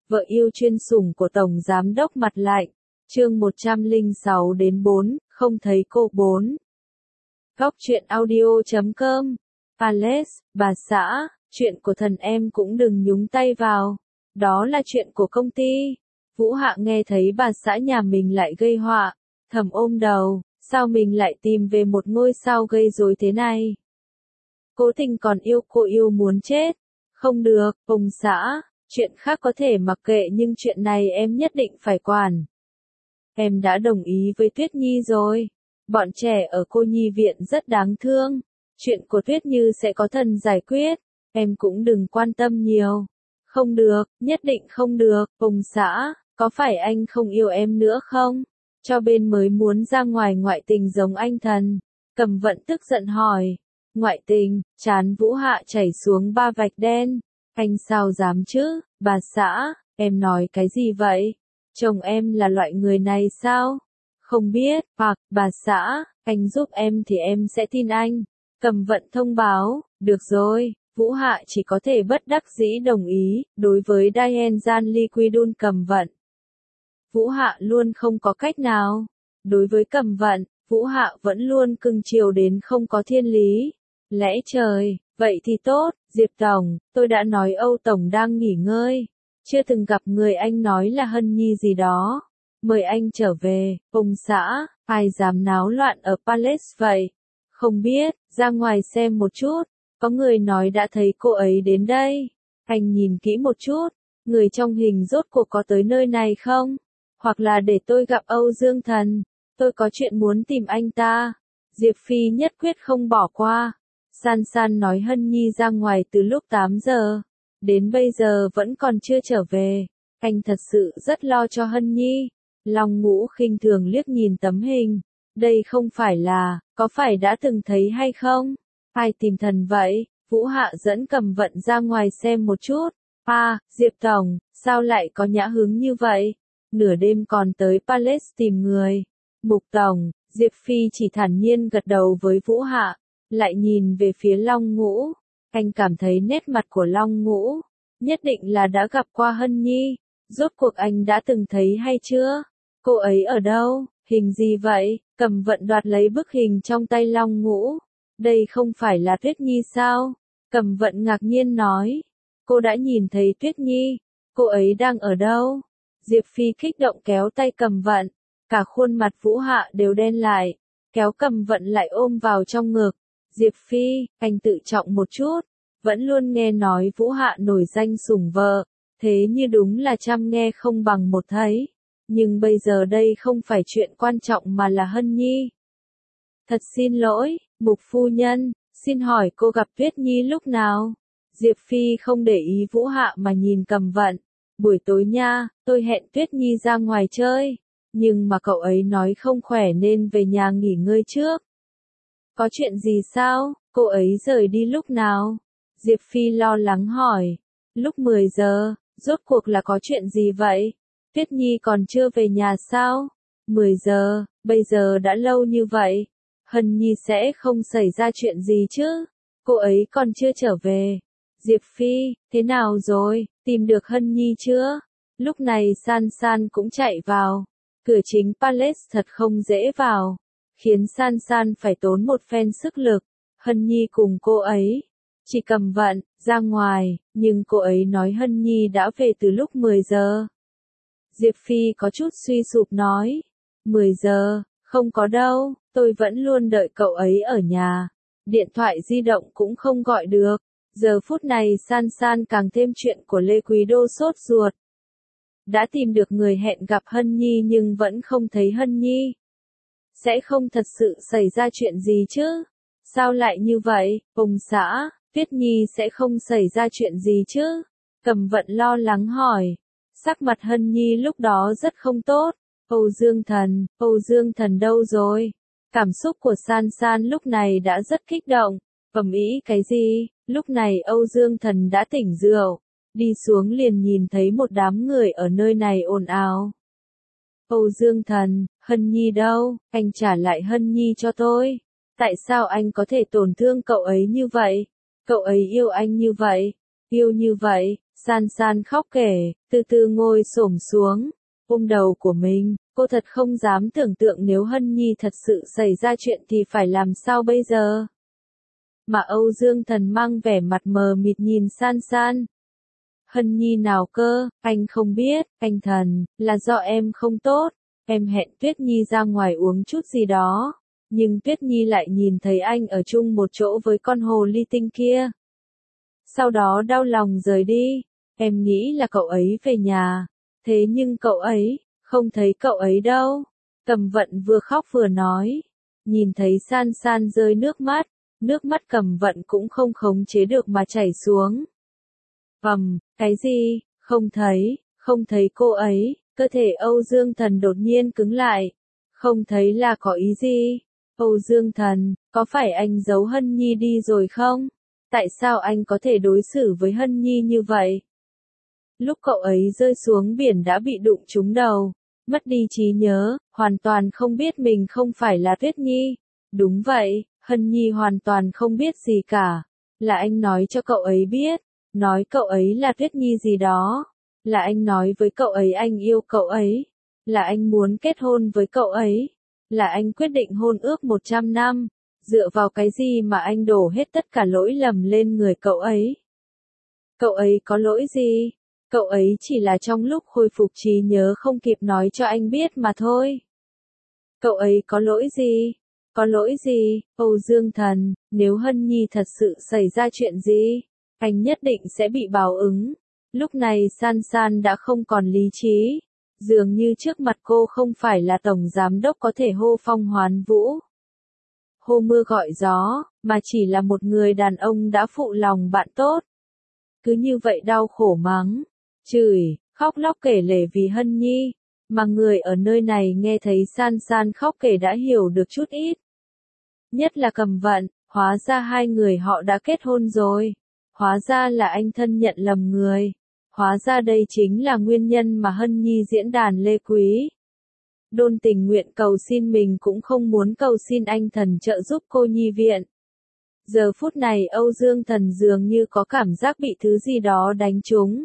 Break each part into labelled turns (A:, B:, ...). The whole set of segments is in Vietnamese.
A: vợ yêu chuyên sủng của Tổng Giám đốc mặt lạnh. Chương 106-4, không thấy cô 4. Góc truyện audio.com. Palace, bà xã, chuyện của thần em cũng đừng nhúng tay vào. Đó là chuyện của công ty. Vũ Hạ nghe thấy bà xã nhà mình lại gây họa, thầm ôm đầu, sao mình lại tìm về một ngôi sao gây rối thế này. Cố Tình còn yêu cô yêu muốn chết. Không được, ông xã, chuyện khác có thể mặc kệ nhưng chuyện này em nhất định phải quản. Em đã đồng ý với Tuyết Nhi rồi. Bọn trẻ ở cô nhi viện rất đáng thương. Chuyện của Tuyết Như sẽ có thần giải quyết. Em cũng đừng quan tâm nhiều. Không được, nhất định không được, ông xã, có phải anh không yêu em nữa không? Cho bên mới muốn ra ngoài ngoại tình giống anh thần. Cầm Vận tức giận hỏi. Ngoại tình, trán Vũ Hạ chảy xuống 3 vạch đen. Anh sao dám chứ, bà xã, em nói cái gì vậy? Chồng em là loại người này sao? Không biết, hoặc, bà xã, anh giúp em thì em sẽ tin anh. Cầm Vận thông báo, được rồi, Vũ Hạ chỉ có thể bất đắc dĩ đồng ý, đối với Diane Jan Liquidun Cầm Vận. Vũ Hạ luôn không có cách nào. Đối với Cầm Vận, Vũ Hạ vẫn luôn cưng chiều đến không có thiên lý. Lẽ trời, vậy thì tốt, Diệp Tổng, tôi đã nói Âu Tổng đang nghỉ ngơi. Chưa từng gặp người anh nói là Hân Nhi gì đó. Mời anh trở về, ông xã, ai dám náo loạn ở Palace vậy? Không biết, ra ngoài xem một chút, có người nói đã thấy cô ấy đến đây. Anh nhìn kỹ một chút, người trong hình rốt cuộc có tới nơi này không? Hoặc là để tôi gặp Âu Dương Thần, tôi có chuyện muốn tìm anh ta. Diệp Phi nhất quyết không bỏ qua. San San nói Hân Nhi ra ngoài từ lúc 8 giờ. Đến bây giờ vẫn còn chưa trở về. Anh thật sự rất lo cho Hân Nhi. Long Ngũ khinh thường liếc nhìn tấm hình. Đây không phải là, có phải đã từng thấy hay không? Ai tìm thần vậy? Vũ Hạ dẫn Cầm Vận ra ngoài xem một chút. Diệp Tổng, sao lại có nhã hứng như vậy? Nửa đêm còn tới Palace tìm người. Mục Tổng, Diệp Phi chỉ thản nhiên gật đầu với Vũ Hạ. Lại nhìn về phía Long Ngũ. Anh cảm thấy nét mặt của Long Ngũ nhất định là đã gặp qua Hân Nhi. Rốt cuộc anh đã từng thấy hay chưa? Cô ấy ở đâu? Hình gì vậy? Cầm Vận đoạt lấy bức hình trong tay Long Ngũ. Đây không phải là Tuyết Nhi sao? Cầm Vận ngạc nhiên nói. Cô đã nhìn thấy Tuyết Nhi. Cô ấy đang ở đâu? Diệp Phi kích động kéo tay Cầm Vận. Cả khuôn mặt Vũ Hạ đều đen lại. Kéo Cầm Vận lại ôm vào trong ngực. Diệp Phi, anh tự trọng một chút. Vẫn luôn nghe nói Vũ Hạ nổi danh sủng vợ. Thế như đúng là trăm nghe không bằng một thấy. Nhưng bây giờ đây không phải chuyện quan trọng mà là Hân Nhi. Thật xin lỗi, Mục phu nhân, xin hỏi cô gặp Tuyết Nhi lúc nào? Diệp Phi không để ý Vũ Hạ mà nhìn Cầm Vận. Buổi tối nha, tôi hẹn Tuyết Nhi ra ngoài chơi. Nhưng mà cậu ấy nói không khỏe nên về nhà nghỉ ngơi trước. Có chuyện gì sao? Cô ấy rời đi lúc nào? Diệp Phi lo lắng hỏi. Lúc 10 giờ, rốt cuộc là có chuyện gì vậy? Tuyết Nhi còn chưa về nhà sao? 10 giờ, bây giờ đã lâu như vậy. Hân Nhi sẽ không xảy ra chuyện gì chứ? Cô ấy còn chưa trở về. Diệp Phi, thế nào rồi? Tìm được Hân Nhi chưa? Lúc này San San cũng chạy vào. Cửa chính Palace thật không dễ vào. Khiến San San phải tốn một phen sức lực. Hân Nhi cùng cô ấy. Chỉ Cầm Vận, ra ngoài, nhưng cô ấy nói Hân Nhi đã về từ lúc 10 giờ. Diệp Phi có chút suy sụp nói. 10 giờ, không có đâu, tôi vẫn luôn đợi cậu ấy ở nhà. Điện thoại di động cũng không gọi được. Giờ phút này San San càng thêm chuyện của Lê Quý Đô sốt ruột. Đã tìm được người hẹn gặp Hân Nhi nhưng vẫn không thấy Hân Nhi. Sẽ không thật sự xảy ra chuyện gì chứ? Sao lại như vậy, ông xã, Tuyết Nhi sẽ không xảy ra chuyện gì chứ? Cầm Vận lo lắng hỏi. Sắc mặt Hân Nhi lúc đó rất không tốt. Âu Dương Thần đâu rồi? Cảm xúc của San San lúc này đã rất kích động. Ầm ĩ cái gì? Lúc này Âu Dương Thần đã tỉnh rượu. Đi xuống liền nhìn thấy một đám người ở nơi này ồn ào. Âu Dương Thần, Hân Nhi đâu? Anh trả lại Hân Nhi cho tôi. Tại sao anh có thể tổn thương cậu ấy như vậy? Cậu ấy yêu anh như vậy. Yêu như vậy, San San khóc kể, từ từ ngồi xổm xuống, ôm đầu của mình, cô thật không dám tưởng tượng nếu Hân Nhi thật sự xảy ra chuyện thì phải làm sao bây giờ. Mà Âu Dương Thần mang vẻ mặt mờ mịt nhìn San San. Hân Nhi nào cơ, anh không biết, anh Thần, là do em không tốt, em hẹn Tuyết Nhi ra ngoài uống chút gì đó, nhưng Tuyết Nhi lại nhìn thấy anh ở chung một chỗ với con hồ ly tinh kia. Sau đó đau lòng rời đi, em nghĩ là cậu ấy về nhà, thế nhưng cậu ấy, không thấy cậu ấy đâu. Cầm Vận vừa khóc vừa nói, nhìn thấy San San rơi nước mắt Cầm Vận cũng không khống chế được mà chảy xuống. Cái gì, không thấy cô ấy, cơ thể Âu Dương Thần đột nhiên cứng lại, không thấy là có ý gì? Âu Dương Thần, có phải anh giấu Hân Nhi đi rồi không? Tại sao anh có thể đối xử với Hân Nhi như vậy? Lúc cậu ấy rơi xuống biển đã bị đụng trúng đầu, mất đi trí nhớ, hoàn toàn không biết mình không phải là Tuyết Nhi. Đúng vậy, Hân Nhi hoàn toàn không biết gì cả. Là anh nói cho cậu ấy biết, nói cậu ấy là Tuyết Nhi gì đó. Là anh nói với cậu ấy anh yêu cậu ấy. Là anh muốn kết hôn với cậu ấy. Là anh quyết định hôn ước 100 năm. Dựa vào cái gì mà anh đổ hết tất cả lỗi lầm lên người cậu ấy? Cậu ấy có lỗi gì? Cậu ấy chỉ là trong lúc khôi phục trí nhớ không kịp nói cho anh biết mà thôi. Cậu ấy có lỗi gì? Có lỗi gì? Âu Dương Thần, nếu Hân Nhi thật sự xảy ra chuyện gì, anh nhất định sẽ bị báo ứng. Lúc này San San đã không còn lý trí. Dường như trước mặt cô không phải là tổng giám đốc có thể hô phong hoán vũ, hô mưa gọi gió, mà chỉ là một người đàn ông đã phụ lòng bạn tốt. Cứ như vậy đau khổ mắng, chửi, khóc lóc kể lể vì Hân Nhi, mà người ở nơi này nghe thấy San San khóc kể đã hiểu được chút ít. Nhất là Cầm Vận, hóa ra hai người họ đã kết hôn rồi. Hóa ra là anh thân nhận lầm người. Hóa ra đây chính là nguyên nhân mà Hân Nhi diễn đàn Lê Quý Đôn tình nguyện cầu xin mình cũng không muốn cầu xin anh Thần trợ giúp cô nhi viện. Giờ phút này Âu Dương Thần dường như có cảm giác bị thứ gì đó đánh trúng.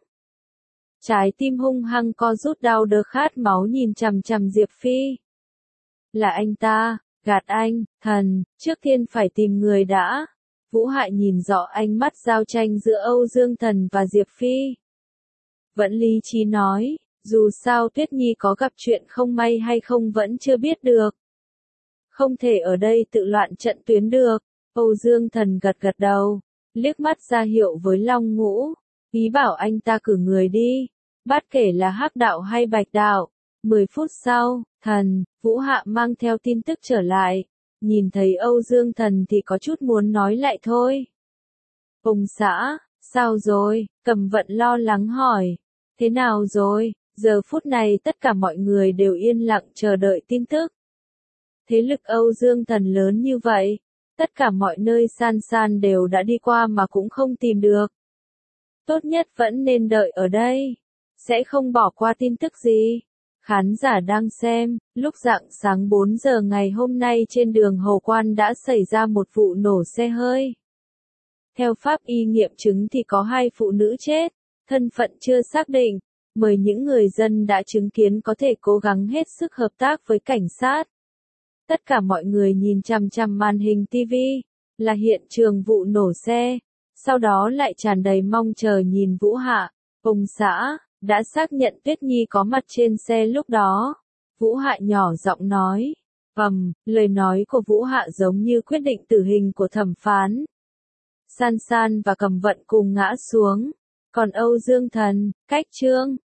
A: Trái tim hung hăng co rút đau đớn khát máu nhìn chằm chằm Diệp Phi. Là anh ta, gạt anh, Thần, trước tiên phải tìm người đã. Vũ Hại nhìn rõ ánh mắt giao tranh giữa Âu Dương Thần và Diệp Phi. Vẫn lý trí nói, dù sao Tuyết Nhi có gặp chuyện không may hay không vẫn chưa biết được. Không thể ở đây tự loạn trận tuyến được. Âu Dương Thần gật gật đầu, liếc mắt ra hiệu với Long Ngũ, ý bảo anh ta cử người đi, bất kể là Hắc đạo hay Bạch đạo. 10 phút sau, Vũ Hạ mang theo tin tức trở lại, nhìn thấy Âu Dương Thần thì có chút muốn nói lại thôi. Ông xã, sao rồi? Cầm Vận lo lắng hỏi, thế nào rồi? Giờ phút này tất cả mọi người đều yên lặng chờ đợi tin tức. Thế lực Âu Dương Thần lớn như vậy, tất cả mọi nơi San San đều đã đi qua mà cũng không tìm được. Tốt nhất vẫn nên đợi ở đây, sẽ không bỏ qua tin tức gì. Khán giả đang xem, lúc rạng sáng 4 giờ ngày hôm nay trên đường Hồ Quan đã xảy ra một vụ nổ xe hơi. Theo pháp y nghiệm chứng thì có 2 phụ nữ chết, thân phận chưa xác định, mời những người dân đã chứng kiến có thể cố gắng hết sức hợp tác với cảnh sát. Tất cả mọi người nhìn chằm chằm màn hình TV, là hiện trường vụ nổ xe, sau đó lại tràn đầy mong chờ nhìn Vũ Hạ. Ông xã, đã xác nhận Tuyết Nhi có mặt trên xe lúc đó. Vũ Hạ nhỏ giọng nói. Lời nói của Vũ Hạ giống như quyết định tử hình của thẩm phán. San San và Cầm Vận cùng ngã xuống. Còn Âu Dương Thần, cách chương